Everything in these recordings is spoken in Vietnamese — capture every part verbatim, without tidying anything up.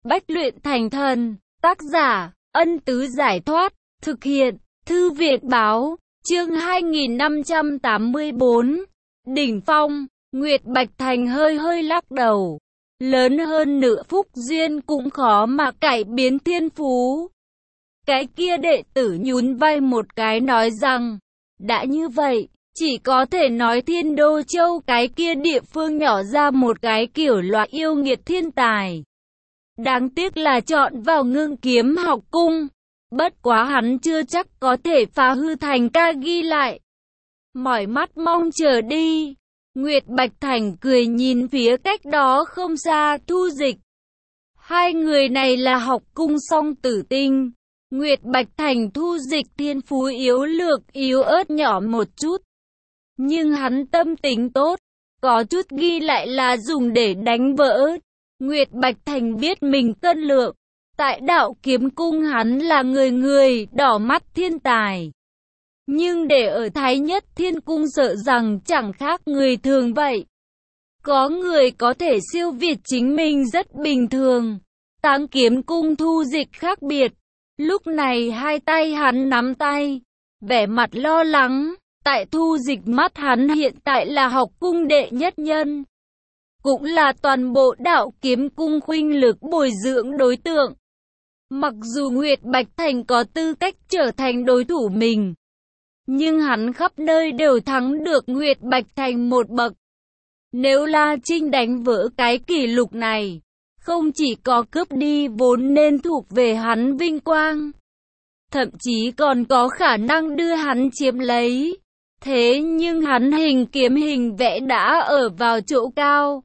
Bách luyện thành thần, tác giả, Ân Tứ Giải Thoát, thực hiện, Thư viện Báo, chương hai nghìn năm trăm tám mươi bốn, Đỉnh Phong. Nguyệt Bạch Thành hơi hơi lắc đầu, lớn hơn nửa phúc duyên cũng khó mà cải biến thiên phú. Cái kia đệ tử nhún vai một cái nói rằng, đã như vậy, chỉ có thể nói Thiên Đô Châu cái kia địa phương nhỏ ra một cái kiểu loại yêu nghiệt thiên tài. Đáng tiếc là chọn vào Ngưng Kiếm học cung, bất quá hắn chưa chắc có thể phá hư thành ca ghi lại. Mỏi mắt mong chờ đi. Nguyệt Bạch Thành cười nhìn phía cách đó không xa Thu Dịch. Hai người này là học cung song tử tinh. Nguyệt Bạch Thành Thu Dịch thiên phú yếu lược yếu ớt nhỏ một chút. Nhưng hắn tâm tính tốt, có chút ghi lại là dùng để đánh vỡ. Nguyệt Bạch Thành biết mình cân lượng. Tại đạo kiếm cung hắn là người người đỏ mắt thiên tài. Nhưng để ở Thái Nhất Thiên Cung sợ rằng chẳng khác người thường vậy. Có người có thể siêu việt chính mình rất bình thường. Táng Kiếm Cung Thu Dịch khác biệt. Lúc này hai tay hắn nắm tay, vẻ mặt lo lắng. Tại Thu Dịch mắt hắn hiện tại là học cung đệ nhất nhân. Cũng là toàn bộ đạo kiếm cung khuynh lực bồi dưỡng đối tượng. Mặc dù Nguyệt Bạch Thành có tư cách trở thành đối thủ mình, nhưng hắn khắp nơi đều thắng được Nguyệt Bạch Thành một bậc. Nếu La Trinh đánh vỡ cái kỷ lục này, không chỉ có cướp đi vốn nên thuộc về hắn vinh quang, thậm chí còn có khả năng đưa hắn chiếm lấy. Thế nhưng hắn hình kiếm hình vẽ đã ở vào chỗ cao,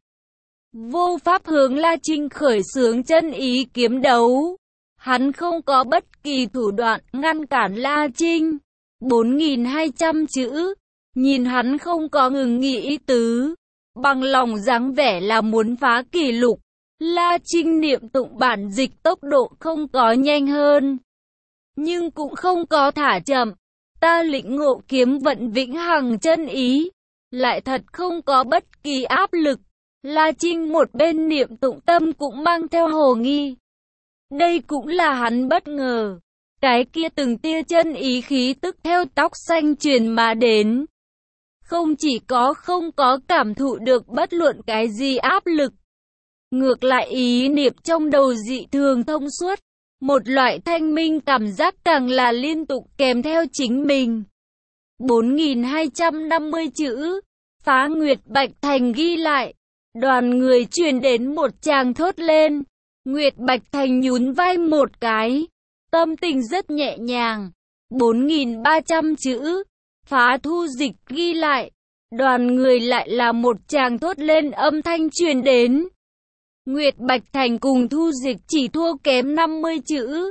vô pháp hướng La Trinh khởi xướng chân ý kiếm đấu. Hắn không có bất kỳ thủ đoạn ngăn cản La Trinh. bốn nghìn hai trăm chữ, nhìn hắn không có ngừng nghỉ ý tứ, bằng lòng dáng vẻ là muốn phá kỷ lục. La Trinh niệm tụng bản dịch tốc độ không có nhanh hơn, nhưng cũng không có thả chậm. Ta lĩnh ngộ kiếm vận vĩnh hằng chân ý, lại thật không có bất kỳ áp lực. La Trinh một bên niệm tụng tâm cũng mang theo hồ nghi. Đây cũng là hắn bất ngờ. Cái kia từng tia chân ý khí tức theo tóc xanh truyền mà đến. Không chỉ có không có cảm thụ được bất luận cái gì áp lực. Ngược lại ý niệm trong đầu dị thường thông suốt. Một loại thanh minh cảm giác càng là liên tục kèm theo chính mình. bốn nghìn hai trăm năm mươi chữ. Phá Nguyệt Bạch Thành ghi lại. Đoàn người truyền đến một tràng thốt lên. Nguyệt Bạch Thành nhún vai một cái. Tâm tình rất nhẹ nhàng. bốn nghìn ba trăm chữ. Phá Thu Dịch ghi lại. Đoàn người lại là một tràng thốt lên âm thanh truyền đến. Nguyệt Bạch Thành cùng Thu Dịch chỉ thua kém năm mươi chữ.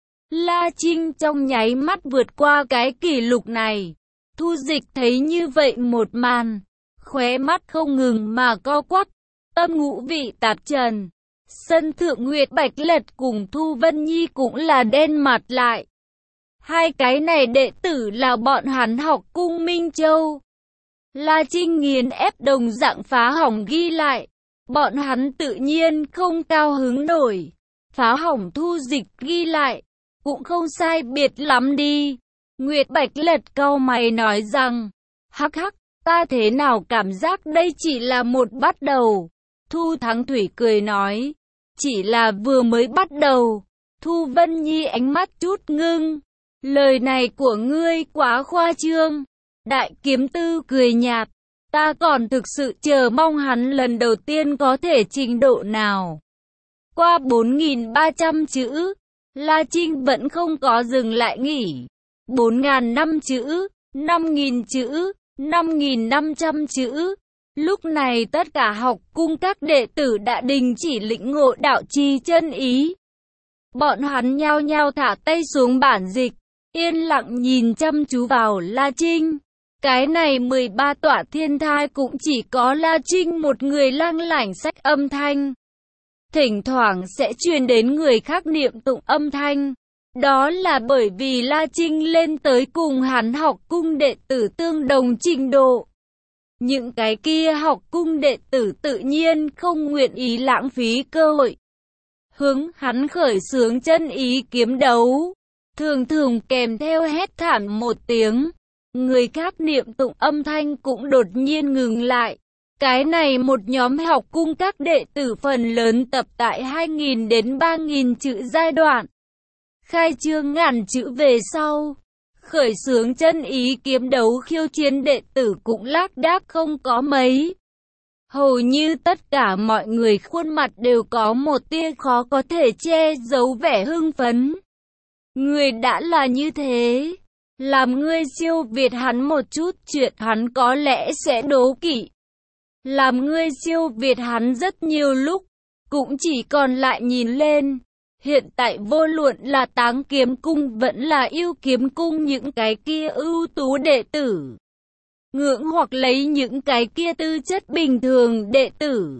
La Trinh trong nháy mắt vượt qua cái kỷ lục này. Thu Dịch thấy như vậy một màn, khóe mắt không ngừng mà co quắp, tâm ngũ vị tạp trần. Sân thượng Nguyệt Bạch Lật cùng Thu Vân Nhi cũng là đen mặt lại. Hai cái này đệ tử là bọn hắn học cung Minh Châu. La Trinh nghiền ép đồng dạng phá hỏng ghi lại. Bọn hắn tự nhiên không cao hứng nổi. Phá hỏng Thu Dịch ghi lại, cũng không sai biệt lắm đi. Nguyệt Bạch Lật cau mày nói rằng, hắc hắc, ta thế nào cảm giác đây chỉ là một bắt đầu. Thu Thắng Thủy cười nói, chỉ là vừa mới bắt đầu. Thu Vân Nhi ánh mắt chút ngưng, lời này của ngươi quá khoa trương. Đại Kiếm Tư cười nhạt, ta còn thực sự chờ mong hắn lần đầu tiên có thể trình độ nào. Qua bốn nghìn ba trăm chữ, La Trinh vẫn không có dừng lại nghỉ. bốn nghìn năm chữ, năm nghìn chữ, năm nghìn năm trăm chữ. Lúc này tất cả học cung các đệ tử đã đình chỉ lĩnh ngộ đạo chi chân ý. Bọn hắn nhao nhao thả tay xuống bản dịch, yên lặng nhìn chăm chú vào La Trinh. Cái này mười ba tọa thiên thai cũng chỉ có La Trinh một người lang lảnh sách âm thanh. Thỉnh thoảng sẽ truyền đến người khác niệm tụng âm thanh. Đó là bởi vì La Trinh lên tới cùng hắn học cung đệ tử tương đồng trình độ. Những cái kia học cung đệ tử tự nhiên không nguyện ý lãng phí cơ hội. hướng hắn khởi xướng chân ý kiếm đấu. Thường thường kèm theo hét thảm một tiếng, người khác niệm tụng âm thanh cũng đột nhiên ngừng lại. Cái này một nhóm học cung các đệ tử phần lớn tập tại hai nghìn đến ba nghìn chữ giai đoạn. Khai trương ngàn chữ về sau, khởi xướng chân ý kiếm đấu khiêu chiến đệ tử cũng lác đác không có mấy. Hầu như tất cả mọi người khuôn mặt đều có một tia khó có thể che giấu vẻ hưng phấn. Người đã là như thế, làm ngươi siêu việt hắn một chút chuyện hắn có lẽ sẽ đố kỵ. Làm ngươi siêu việt hắn rất nhiều lúc, cũng chỉ còn lại nhìn lên. Hiện tại vô luận là Táng Kiếm Cung vẫn là Yêu Kiếm Cung những cái kia ưu tú đệ tử. Ngưỡng hoặc lấy những cái kia tư chất bình thường đệ tử.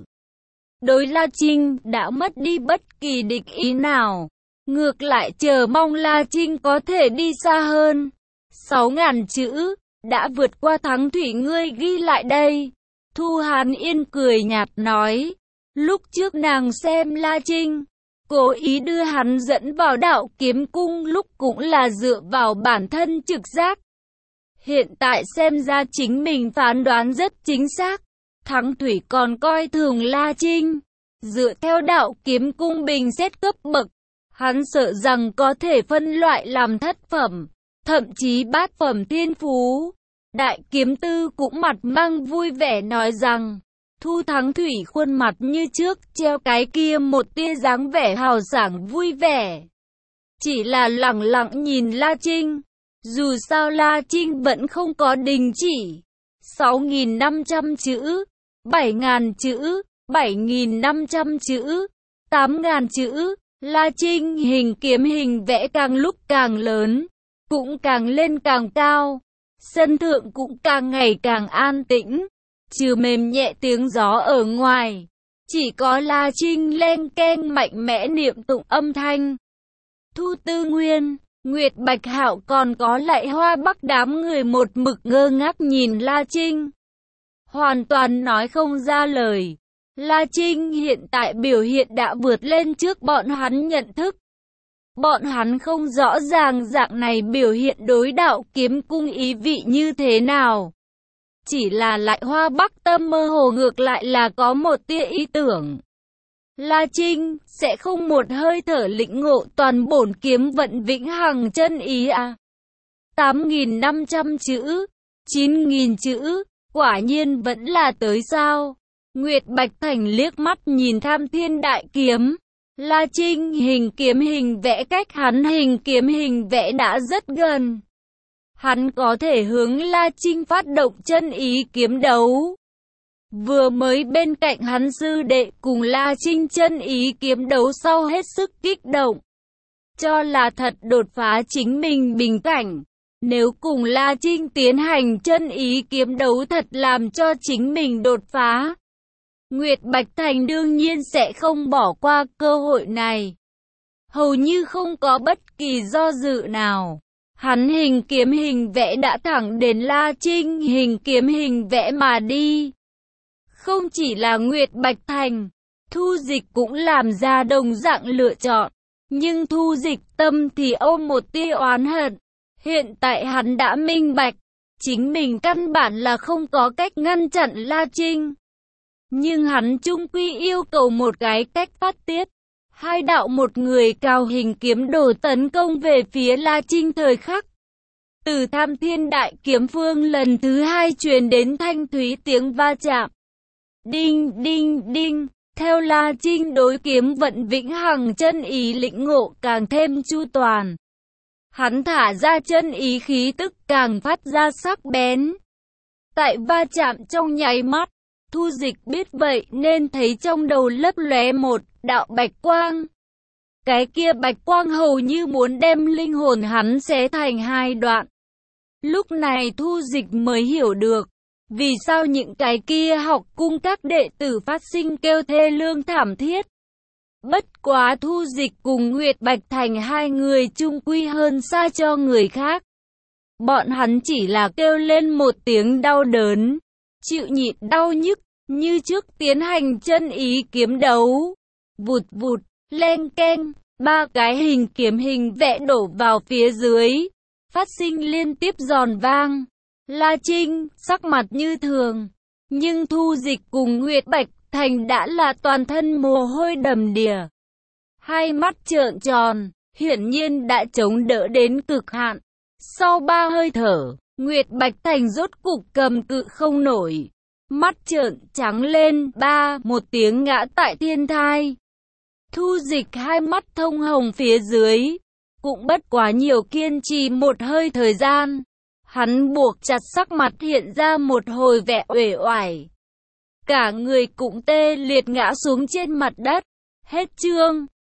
Đối La Trinh đã mất đi bất kỳ địch ý nào. Ngược lại chờ mong La Trinh có thể đi xa hơn. Sáu ngàn chữ, đã vượt qua Thắng Thủy ngươi ghi lại đây. Thu Hàn Yên cười nhạt nói. Lúc trước nàng xem La Trinh, cố ý đưa hắn dẫn vào Đạo Kiếm Cung lúc cũng là dựa vào bản thân trực giác. Hiện tại xem ra chính mình phán đoán rất chính xác. Thắng Thủy còn coi thường La Trinh. Dựa theo Đạo Kiếm Cung bình xét cấp bậc, hắn sợ rằng có thể phân loại làm thất phẩm, thậm chí bát phẩm thiên phú. Đại kiếm tư cũng mặt mang vui vẻ nói rằng, Thu Thắng Thủy khuôn mặt như trước treo cái kia một tia dáng vẻ hào sảng vui vẻ. Chỉ là lẳng lặng nhìn La Trinh. Dù sao La Trinh vẫn không có đình chỉ. sáu nghìn năm trăm chữ, bảy nghìn chữ, bảy nghìn năm trăm chữ, tám nghìn chữ. La Trinh hình kiếm hình vẽ càng lúc càng lớn, cũng càng lên càng cao. Sân thượng cũng càng ngày càng an tĩnh, trừ mềm nhẹ tiếng gió ở ngoài, chỉ có La Trinh len keng mạnh mẽ niệm tụng âm thanh. Thu Tư Nguyên, Nguyệt Bạch Hạo còn có lại Hoa Bắc đám người một mực ngơ ngác nhìn La Trinh, hoàn toàn nói không ra lời. La Trinh hiện tại biểu hiện đã vượt lên trước bọn hắn nhận thức. Bọn hắn không rõ ràng dạng này biểu hiện đối Đạo Kiếm Cung ý vị như thế nào. Chỉ là lại Hoa Bắc tâm mơ hồ ngược lại là có một tia ý tưởng. La Trinh sẽ không một hơi thở lĩnh ngộ toàn bổn kiếm vận vĩnh hằng chân ý à. tám nghìn năm trăm chữ, chín nghìn chữ, quả nhiên vẫn là tới sao. Nguyệt Bạch Thành liếc mắt nhìn Tham Thiên Đại Kiếm. La Trinh hình kiếm hình vẽ cách hắn hình kiếm hình vẽ đã rất gần. Hắn có thể hướng La Trinh phát động chân ý kiếm đấu. Vừa mới bên cạnh hắn sư đệ cùng La Trinh chân ý kiếm đấu sau hết sức kích động. Cho là thật đột phá chính mình bình cảnh. Nếu cùng La Trinh tiến hành chân ý kiếm đấu thật làm cho chính mình đột phá, Nguyệt Bạch Thành đương nhiên sẽ không bỏ qua cơ hội này. Hầu như không có bất kỳ do dự nào. Hắn hình kiếm hình vẽ đã thẳng đến La Trinh hình kiếm hình vẽ mà đi. Không chỉ là Nguyệt Bạch Thành, Thu Dịch cũng làm ra đồng dạng lựa chọn. Nhưng Thu Dịch tâm thì ôm một tia oán hận. Hiện tại hắn đã minh bạch, chính mình căn bản là không có cách ngăn chặn La Trinh. Nhưng hắn chung quy yêu cầu một cái cách phát tiết. Hai đạo một người cao hình kiếm đồ tấn công về phía La Trinh thời khắc. Từ Tham Thiên Đại Kiếm phương lần thứ hai truyền đến thanh thúy tiếng va chạm. Đinh đinh đinh, theo La Trinh đối kiếm vận vĩnh hằng chân ý lĩnh ngộ càng thêm chu toàn. Hắn thả ra chân ý khí tức càng phát ra sắc bén. Tại va chạm trong nháy mắt, Thu Dịch biết vậy nên thấy trong đầu lấp lóe một đạo bạch quang. Cái kia bạch quang hầu như muốn đem linh hồn hắn xé thành hai đoạn. Lúc này Thu Dịch mới hiểu được, vì sao những cái kia học cung các đệ tử phát sinh kêu thê lương thảm thiết. Bất quá Thu Dịch cùng Nguyệt Bạch Thành hai người chung quy hơn xa cho người khác. Bọn hắn chỉ là kêu lên một tiếng đau đớn, chịu nhịn đau nhức, như trước tiến hành chân ý kiếm đấu. Vụt vụt, Len keng, ba cái hình kiếm hình vẽ đổ vào phía dưới, phát sinh liên tiếp giòn vang. La Trinh, sắc mặt như thường, nhưng Thu Dịch cùng Nguyệt Bạch Thành đã là toàn thân mồ hôi đầm đìa. Hai mắt trợn tròn, hiển nhiên đã chống đỡ đến cực hạn. Sau ba hơi thở, Nguyệt Bạch Thành rốt cục cầm cự không nổi. Mắt trợn trắng lên, ba, một tiếng ngã tại thiên thai. Thu Dịch hai mắt thông hồng phía dưới, cũng bất quá nhiều kiên trì một hơi thời gian. Hắn buộc chặt sắc mặt hiện ra một hồi vẻ uể oải. Cả người cũng tê liệt ngã xuống trên mặt đất. Hết chương.